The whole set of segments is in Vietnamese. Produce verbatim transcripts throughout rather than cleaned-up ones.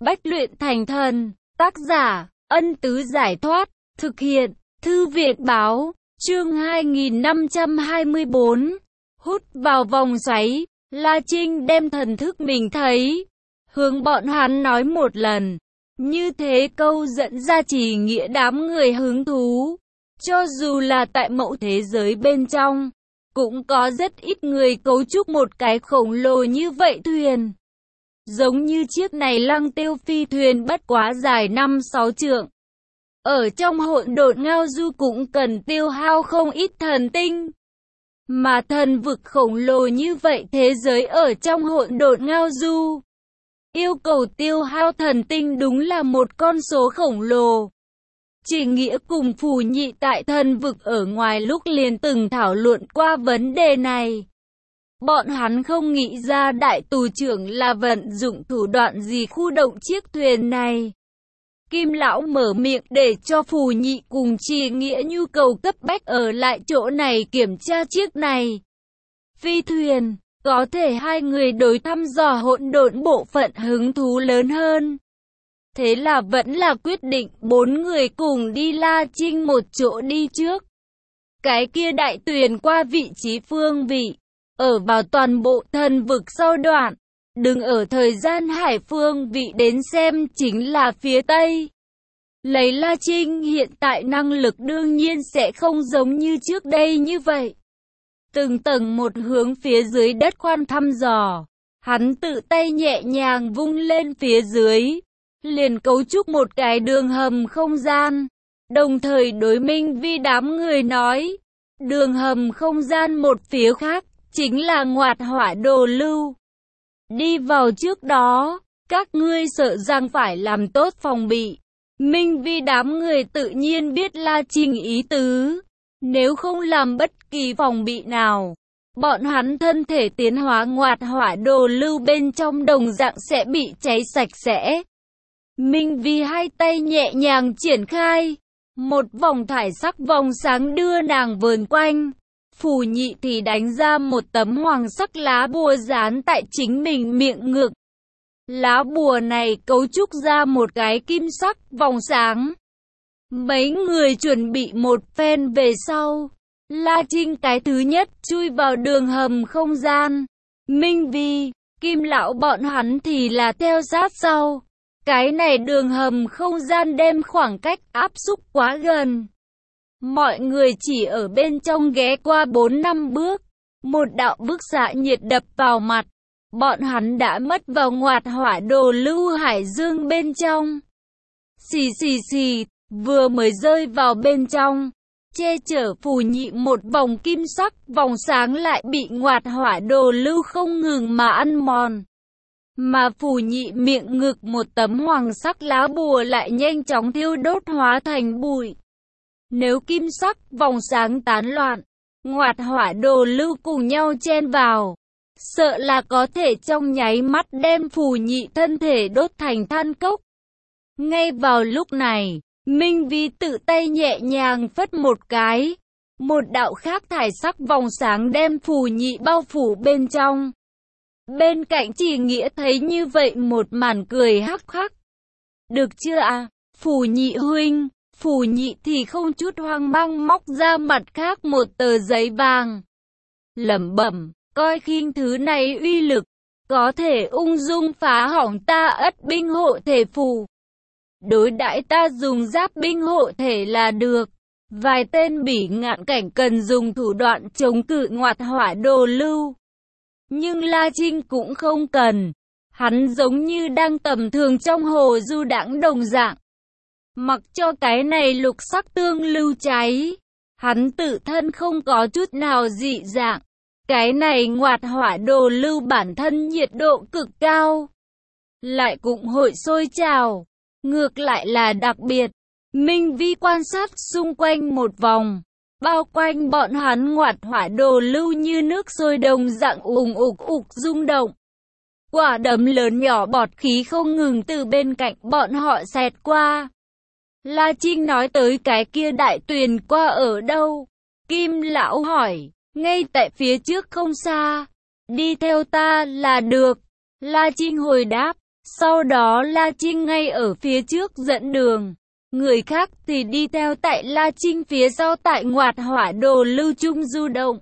Bách luyện thành thần. Tác giả, Ân Tứ Giải Thoát. Thực hiện, Thư viện Báo. Chương hai nghìn năm trăm hai mươi bốn. Hút vào vòng xoáy. La Trinh đem thần thức mình thấy, hướng bọn hắn nói một lần. Như thế câu dẫn ra chỉ nghĩa đám người hứng thú. Cho dù là tại mẫu thế giới bên trong, cũng có rất ít người cấu trúc một cái khổng lồ như vậy thuyền. Giống như chiếc này Lăng Tiêu phi thuyền bất quá dài năm sáu trượng. Ở trong hỗn độn ngao du cũng cần tiêu hao không ít thần tinh. Mà thần vực khổng lồ như vậy thế giới ở trong hỗn độn ngao du, yêu cầu tiêu hao thần tinh đúng là một con số khổng lồ. Chỉ nghĩa cùng Phù Nhị tại thần vực ở ngoài lúc liền từng thảo luận qua vấn đề này. Bọn hắn không nghĩ ra đại tù trưởng là vận dụng thủ đoạn gì khu động chiếc thuyền này. Kim lão mở miệng để cho Phù Nhị cùng Chỉ nghĩa nhu cầu cấp bách ở lại chỗ này kiểm tra chiếc này phi thuyền. Có thể hai người đối thăm dò hỗn độn bộ phận hứng thú lớn hơn. Thế là vẫn là quyết định bốn người cùng đi La Trinh một chỗ đi trước. Cái kia đại tuyền qua vị trí phương vị, ở vào toàn bộ thần vực sau đoạn, đừng ở thời gian hải phương vị đến xem chính là phía Tây. Lấy La Trinh hiện tại năng lực đương nhiên sẽ không giống như trước đây như vậy. Từng tầng một hướng phía dưới đất khoan thăm dò, hắn tự tay nhẹ nhàng vung lên phía dưới, liền cấu trúc một cái đường hầm không gian, đồng thời đối Minh Vi đám người nói, đường hầm không gian một phía khác, chính là ngoạt hỏa đồ lưu. Đi vào trước đó, các ngươi sợ rằng phải làm tốt phòng bị. Minh Vi đám người tự nhiên biết La Trinh ý tứ. Nếu không làm bất kỳ phòng bị nào, bọn hắn thân thể tiến hóa ngoạt hỏa đồ lưu bên trong đồng dạng sẽ bị cháy sạch sẽ. Minh Vi hai tay nhẹ nhàng triển khai, một vòng thải sắc vòng sáng đưa nàng vờn quanh. Phù Nhị thì đánh ra một tấm hoàng sắc lá bùa dán tại chính mình miệng ngực. Lá bùa này cấu trúc ra một cái kim sắc vòng sáng. Mấy người chuẩn bị một phen về sau, La Trinh cái thứ nhất chui vào đường hầm không gian. Minh Vi, Kim lão bọn hắn thì là theo sát sau. Cái này đường hầm không gian đem khoảng cách áp xúc quá gần. Mọi người chỉ ở bên trong ghé qua bốn năm bước. Một đạo bức xạ nhiệt đập vào mặt. Bọn hắn đã mất vào ngoạt hỏa đồ lưu hải dương bên trong. Xì xì xì, vừa mới rơi vào bên trong, che chở Phù Nhị một vòng kim sắc vòng sáng lại bị ngoạt hỏa đồ lưu không ngừng mà ăn mòn. Mà Phù Nhị miệng ngực một tấm hoàng sắc lá bùa lại nhanh chóng thiêu đốt hóa thành bụi. Nếu kim sắc vòng sáng tán loạn, ngoạt hỏa đồ lưu cùng nhau chen vào, sợ là có thể trong nháy mắt đem Phù Nhị thân thể đốt thành than cốc. Ngay vào lúc này, Minh Vi tự tay nhẹ nhàng phất một cái, một đạo khác thải sắc vòng sáng đem Phù Nhị bao phủ bên trong. Bên cạnh Chỉ nghĩa thấy như vậy một màn cười hắc hắc. Được chưa à, Phù Nhị huynh? Phù Nhị thì không chút hoang mang móc ra mặt khác một tờ giấy vàng. Lẩm bẩm, coi khinh thứ này uy lực, có thể ung dung phá hỏng ta ất binh hộ thể phù. Đối đãi ta dùng giáp binh hộ thể là được. Vài tên bỉ ngạn cảnh cần dùng thủ đoạn chống cự ngoạt hỏa đồ lưu. Nhưng La Trinh cũng không cần. Hắn giống như đang tầm thường trong hồ du đãng đồng dạng. Mặc cho cái này lục sắc tương lưu cháy, hắn tự thân không có chút nào dị dạng. Cái này ngoạt hỏa đồ lưu bản thân nhiệt độ cực cao, lại cũng hội sôi trào. Ngược lại là đặc biệt. Minh Vi quan sát xung quanh một vòng, bao quanh bọn hắn ngoạt hỏa đồ lưu như nước sôi đồng dạng ùng ục ục rung động. Quả đấm lớn nhỏ bọt khí không ngừng từ bên cạnh bọn họ xẹt qua. La Trinh nói tới cái kia đại tuyền qua ở đâu? Kim lão hỏi. Ngay tại phía trước không xa. Đi theo ta là được. La Trinh hồi đáp. Sau đó La Trinh ngay ở phía trước dẫn đường. Người khác thì đi theo tại La Trinh phía sau tại Ngoạt Hỏa Đồ Lưu Trung du động.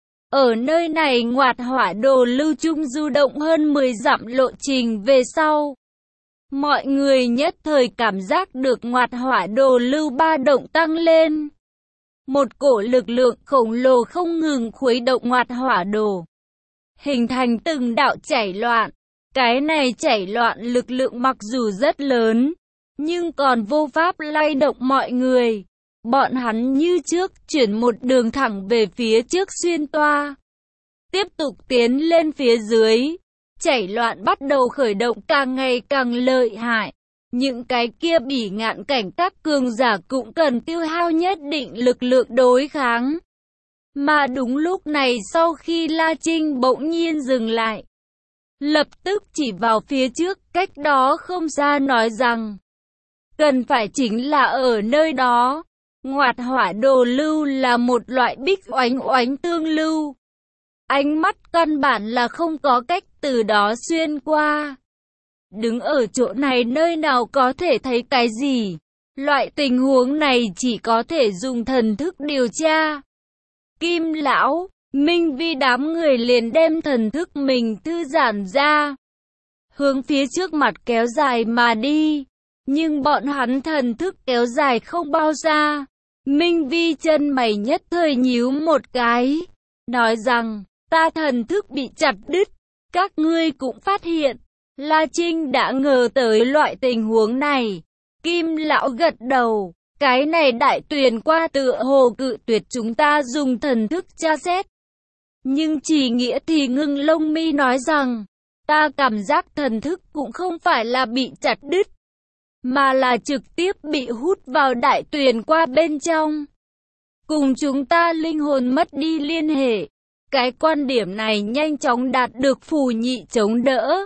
Ở nơi này Ngoạt Hỏa Đồ Lưu Trung du động hơn mười dặm lộ trình về sau. Mọi người nhất thời cảm giác được Ngoạt Hỏa Đồ Lưu ba động tăng lên. Một cổ lực lượng khổng lồ không ngừng khuấy động Ngoạt Hỏa Đồ, hình thành từng đạo chảy loạn. Cái này chảy loạn lực lượng mặc dù rất lớn, nhưng còn vô pháp lay động mọi người. Bọn hắn như trước chuyển một đường thẳng về phía trước xuyên toa. Tiếp tục tiến lên phía dưới. Chảy loạn bắt đầu khởi động càng ngày càng lợi hại. Những cái kia bỉ ngạn cảnh các cường giả cũng cần tiêu hao nhất định lực lượng đối kháng. Mà đúng lúc này sau khi La Trinh bỗng nhiên dừng lại, lập tức chỉ vào phía trước cách đó không xa nói rằng cần phải chính là ở nơi đó. Ngoạt Hỏa Đồ Lưu là một loại bích oánh oánh tương lưu. Ánh mắt căn bản là không có cách từ đó xuyên qua. Đứng ở chỗ này nơi nào có thể thấy cái gì? Loại tình huống này chỉ có thể dùng thần thức điều tra. Kim Lão, Minh Vi đám người liền đem thần thức mình thư giãn ra, hướng phía trước mặt kéo dài mà đi. Nhưng bọn hắn thần thức kéo dài không bao xa. Minh Vi chân mày nhất thời nhíu một cái, nói rằng, ta thần thức bị chặt đứt. Các ngươi cũng phát hiện, La Trinh đã ngờ tới loại tình huống này. Kim Lão gật đầu, cái này đại tuyền qua tựa hồ cự tuyệt chúng ta dùng thần thức tra xét. Nhưng Chỉ Nghĩa thì ngưng lông mi nói rằng, ta cảm giác thần thức cũng không phải là bị chặt đứt, mà là trực tiếp bị hút vào đại tuyền qua bên trong. Cùng chúng ta linh hồn mất đi liên hệ. Cái quan điểm này nhanh chóng đạt được Phù Nhị chống đỡ.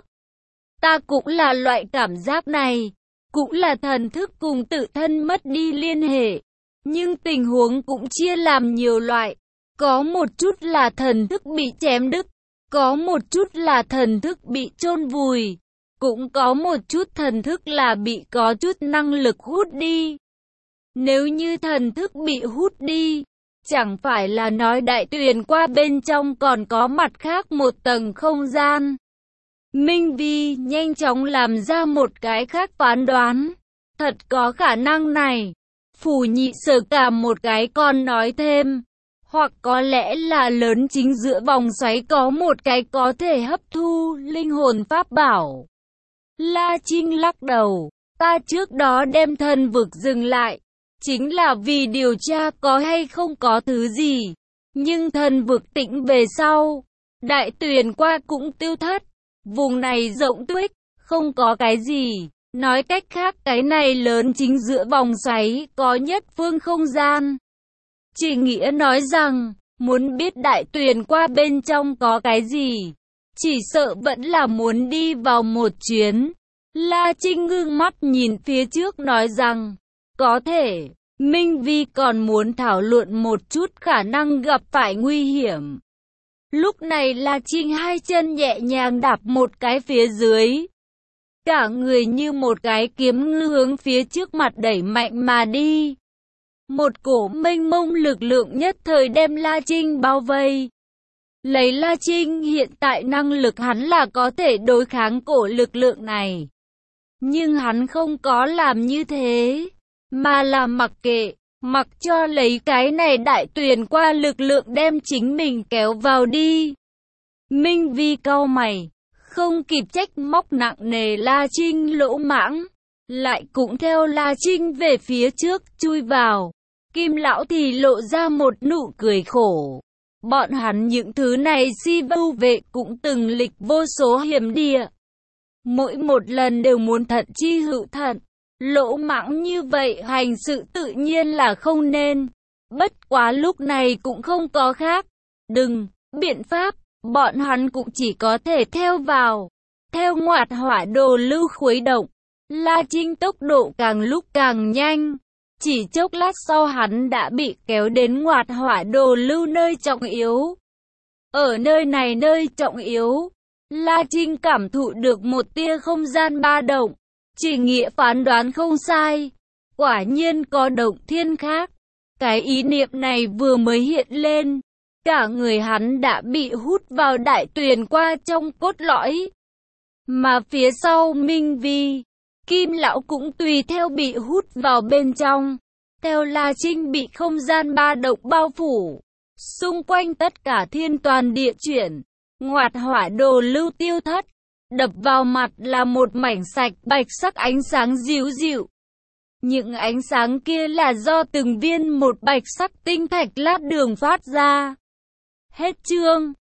Ta cũng là loại cảm giác này, cũng là thần thức cùng tự thân mất đi liên hệ. Nhưng tình huống cũng chia làm nhiều loại. Có một chút là thần thức bị chém đứt, có một chút là thần thức bị chôn vùi, cũng có một chút thần thức là bị có chút năng lực hút đi. Nếu như thần thức bị hút đi, chẳng phải là nói đại tuyền qua bên trong còn có mặt khác một tầng không gian. Minh Vi nhanh chóng làm ra một cái khác phán đoán. Thật có khả năng này. Phù Nhị sờ cảm một cái còn nói thêm. Hoặc có lẽ là lớn chính giữa vòng xoáy có một cái có thể hấp thu linh hồn pháp bảo. La Trinh lắc đầu. Ta trước đó đem thần vực dừng lại, chính là vì điều tra có hay không có thứ gì. Nhưng thần vực tĩnh về sau, đại tuyền qua cũng tiêu thất. Vùng này rộng tuếch, không có cái gì. Nói cách khác cái này lớn chính giữa vòng xoáy có nhất phương không gian. Chỉ Nghĩa nói rằng, muốn biết đại tuyền qua bên trong có cái gì, chỉ sợ vẫn là muốn đi vào một chuyến. La Trinh ngưng mắt nhìn phía trước nói rằng, có thể, Minh Vi còn muốn thảo luận một chút khả năng gặp phải nguy hiểm. Lúc này La Trinh hai chân nhẹ nhàng đạp một cái phía dưới. Cả người như một cái kiếm ngư hướng phía trước mặt đẩy mạnh mà đi. Một cổ mênh mông lực lượng nhất thời đem La Trinh bao vây. Lấy La Trinh hiện tại năng lực hắn là có thể đối kháng cổ lực lượng này. Nhưng hắn không có làm như thế, mà là mặc kệ, mặc cho lấy cái này đại tuyền qua lực lượng đem chính mình kéo vào đi. Minh Vi cau mày, không kịp trách móc nặng nề La Trinh lỗ mãng, lại cũng theo La Trinh về phía trước chui vào. Kim Lão thì lộ ra một nụ cười khổ. Bọn hắn những thứ này si vô vệ cũng từng lịch vô số hiểm địa. Mỗi một lần đều muốn thận chi hữu thận. Lỗ mãng như vậy hành sự tự nhiên là không nên. Bất quá lúc này cũng không có khác. Đừng, biện pháp, bọn hắn cũng chỉ có thể theo vào. Theo Ngoạt Hỏa Đồ Lưu khuấy động, La Trinh tốc độ càng lúc càng nhanh. Chỉ chốc lát sau hắn đã bị kéo đến Ngoạt Hỏa Đồ Lưu nơi trọng yếu. Ở nơi này nơi trọng yếu, La Trinh cảm thụ được một tia không gian ba động. Chỉ Nghĩa phán đoán không sai. Quả nhiên có động thiên khác. Cái ý niệm này vừa mới hiện lên, cả người hắn đã bị hút vào đại tuyền qua trong cốt lõi. Mà phía sau Minh Vi, Kim Lão cũng tùy theo bị hút vào bên trong. Theo La Trinh bị không gian ba động bao phủ. Xung quanh tất cả thiên toàn địa chuyển. Ngoạt hỏa đồ lưu tiêu thất. Đập vào mặt là một mảnh sạch bạch sắc ánh sáng dịu dịu. Những ánh sáng kia là do từng viên một bạch sắc tinh thạch lát đường phát ra. Hết chương.